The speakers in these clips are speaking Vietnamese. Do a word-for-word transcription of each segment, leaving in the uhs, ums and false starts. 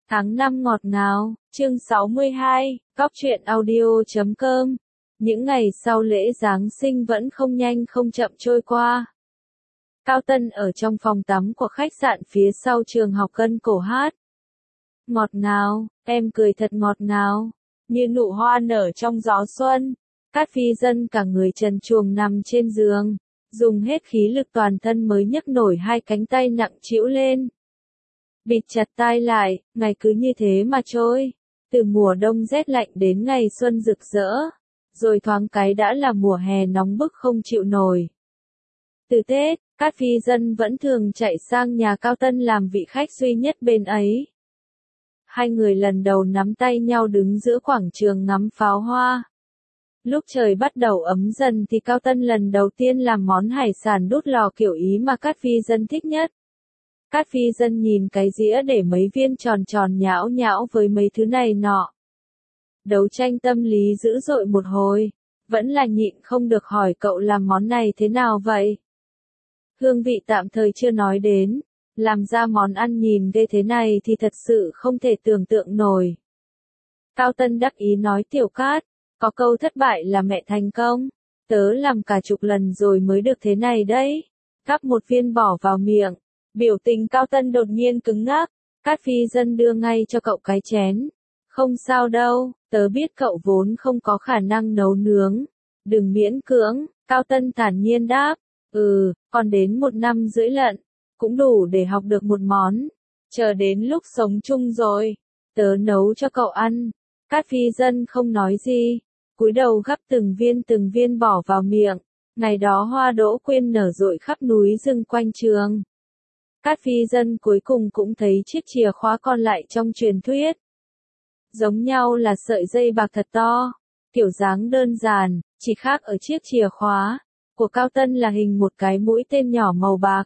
Tháng năm ngọt ngào, chương sáu mươi hai, góc truyện audio chấm com. Những ngày sau lễ Giáng sinh vẫn không nhanh không chậm trôi qua. Cao Tân ở trong phòng tắm của khách sạn phía sau trường học cân cổ hát. Ngọt ngào, em cười thật ngọt ngào, như nụ hoa nở trong gió xuân. Cát Phi Dân cả người trần truồng nằm trên giường, dùng hết khí lực toàn thân mới nhấc nổi hai cánh tay nặng trĩu lên. Bịt chặt tai lại, ngày cứ như thế mà trôi. Từ mùa đông rét lạnh đến ngày xuân rực rỡ, rồi thoáng cái đã là mùa hè nóng bức không chịu nổi. Từ Tết, Cát Phi Dân vẫn thường chạy sang nhà Cao Tân làm vị khách duy nhất bên ấy. Hai người lần đầu nắm tay nhau đứng giữa quảng trường ngắm pháo hoa. Lúc trời bắt đầu ấm dần thì Cao Tân lần đầu tiên làm món hải sản đút lò kiểu Ý mà Cát Phi Dân thích nhất. Cát Phi Dân nhìn cái dĩa để mấy viên tròn tròn nhão nhão với mấy thứ này nọ. Đấu tranh tâm lý dữ dội một hồi, vẫn là nhịn không được hỏi cậu làm món này thế nào vậy? Hương vị tạm thời chưa nói đến, làm ra món ăn nhìn ghê thế này thì thật sự không thể tưởng tượng nổi. Cao Tân đắc ý nói Tiểu Cát, có câu thất bại là mẹ thành công, tớ làm cả chục lần rồi mới được thế này đấy. Gắp một viên bỏ vào miệng. Biểu tình Cao Tân đột nhiên cứng ngắc, Cát Phi Dân đưa ngay cho cậu cái chén. Không sao đâu, tớ biết cậu vốn không có khả năng nấu nướng. Đừng miễn cưỡng, Cao Tân thản nhiên đáp. Ừ, còn đến một năm rưỡi lận, cũng đủ để học được một món. Chờ đến lúc sống chung rồi, tớ nấu cho cậu ăn. Cát Phi Dân không nói gì, cúi đầu gắp từng viên từng viên bỏ vào miệng. Ngày đó hoa đỗ quyên nở rộ khắp núi rừng quanh trường. Cát Phi Dân cuối cùng cũng thấy chiếc chìa khóa còn lại trong truyền thuyết. Giống nhau là sợi dây bạc thật to, kiểu dáng đơn giản, chỉ khác ở chiếc chìa khóa của Cao Tân là hình một cái mũi tên nhỏ màu bạc.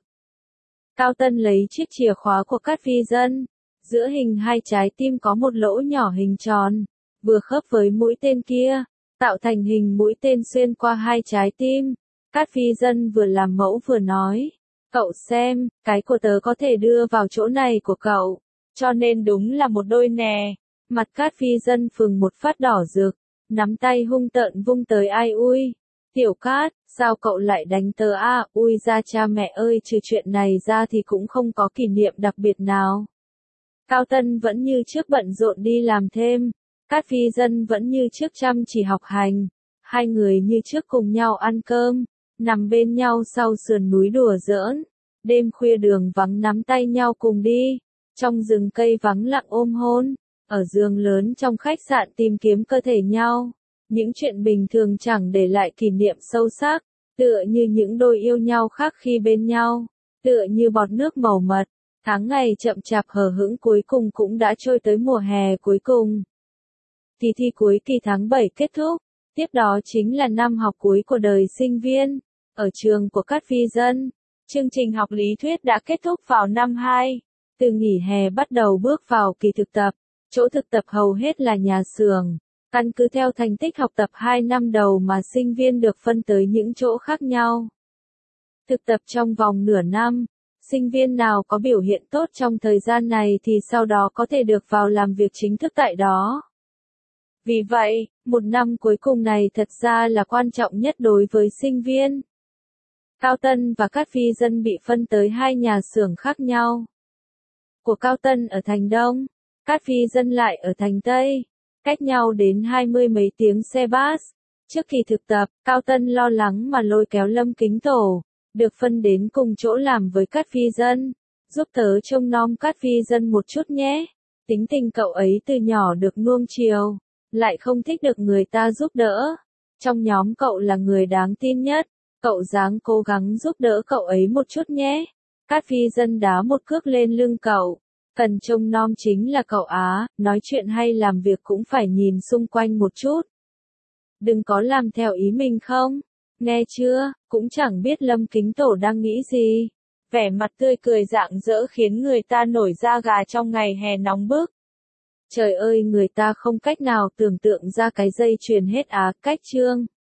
Cao Tân lấy chiếc chìa khóa của Cát Phi Dân, giữa hình hai trái tim có một lỗ nhỏ hình tròn, vừa khớp với mũi tên kia, tạo thành hình mũi tên xuyên qua hai trái tim. Cát Phi Dân vừa làm mẫu vừa nói. Cậu xem, cái của tớ có thể đưa vào chỗ này của cậu, cho nên đúng là một đôi nè. Mặt Cát Phi Dân phừng một phát đỏ rực, nắm tay hung tợn vung tới ai ui. Tiểu Cát, sao cậu lại đánh tớ à, ui ra cha mẹ ơi, trừ chuyện này ra thì cũng không có kỷ niệm đặc biệt nào. Cao Tân vẫn như trước bận rộn đi làm thêm, Cát Phi Dân vẫn như trước chăm chỉ học hành, hai người như trước cùng nhau ăn cơm. Nằm bên nhau sau sườn núi đùa giỡn, đêm khuya đường vắng nắm tay nhau cùng đi, trong rừng cây vắng lặng ôm hôn, ở giường lớn trong khách sạn tìm kiếm cơ thể nhau. Những chuyện bình thường chẳng để lại kỷ niệm sâu sắc, tựa như những đôi yêu nhau khác khi bên nhau, tựa như bọt nước màu mật. Tháng ngày chậm chạp hờ hững cuối cùng cũng đã trôi tới mùa hè cuối cùng. Kỳ thi cuối kỳ tháng bảy kết thúc, tiếp đó chính là năm học cuối của đời sinh viên. Ở trường của Cát Phi Dân, chương trình học lý thuyết đã kết thúc vào năm hai. Từ nghỉ hè bắt đầu bước vào kỳ thực tập, chỗ thực tập hầu hết là nhà xưởng. Căn cứ theo thành tích học tập hai năm đầu mà sinh viên được phân tới những chỗ khác nhau. Thực tập trong vòng nửa năm, sinh viên nào có biểu hiện tốt trong thời gian này thì sau đó có thể được vào làm việc chính thức tại đó. Vì vậy, một năm cuối cùng này thật ra là quan trọng nhất đối với sinh viên. Cao Tân và Cát Phi Dân bị phân tới hai nhà xưởng khác nhau. Của Cao Tân ở thành Đông, Cát Phi Dân lại ở thành Tây, cách nhau đến hai mươi mấy tiếng xe bus. Trước kỳ thực tập, Cao Tân lo lắng mà lôi kéo Lâm Kính Tổ, được phân đến cùng chỗ làm với Cát Phi Dân. Giúp tớ trông nom Cát Phi Dân một chút nhé. Tính tình cậu ấy từ nhỏ được nuông chiều, lại không thích được người ta giúp đỡ. Trong nhóm cậu là người đáng tin nhất. Cậu dáng cố gắng giúp đỡ cậu ấy một chút nhé. Cát Phi Dân đá một cước lên lưng cậu. Cần trông nom chính là cậu á, nói chuyện hay làm việc cũng phải nhìn xung quanh một chút. Đừng có làm theo ý mình không? Nghe chưa, cũng chẳng biết Lâm Kính Tổ đang nghĩ gì. Vẻ mặt tươi cười rạng rỡ khiến người ta nổi da gà trong ngày hè nóng bức. Trời ơi, người ta không cách nào tưởng tượng ra cái dây chuyền hết á cách chương.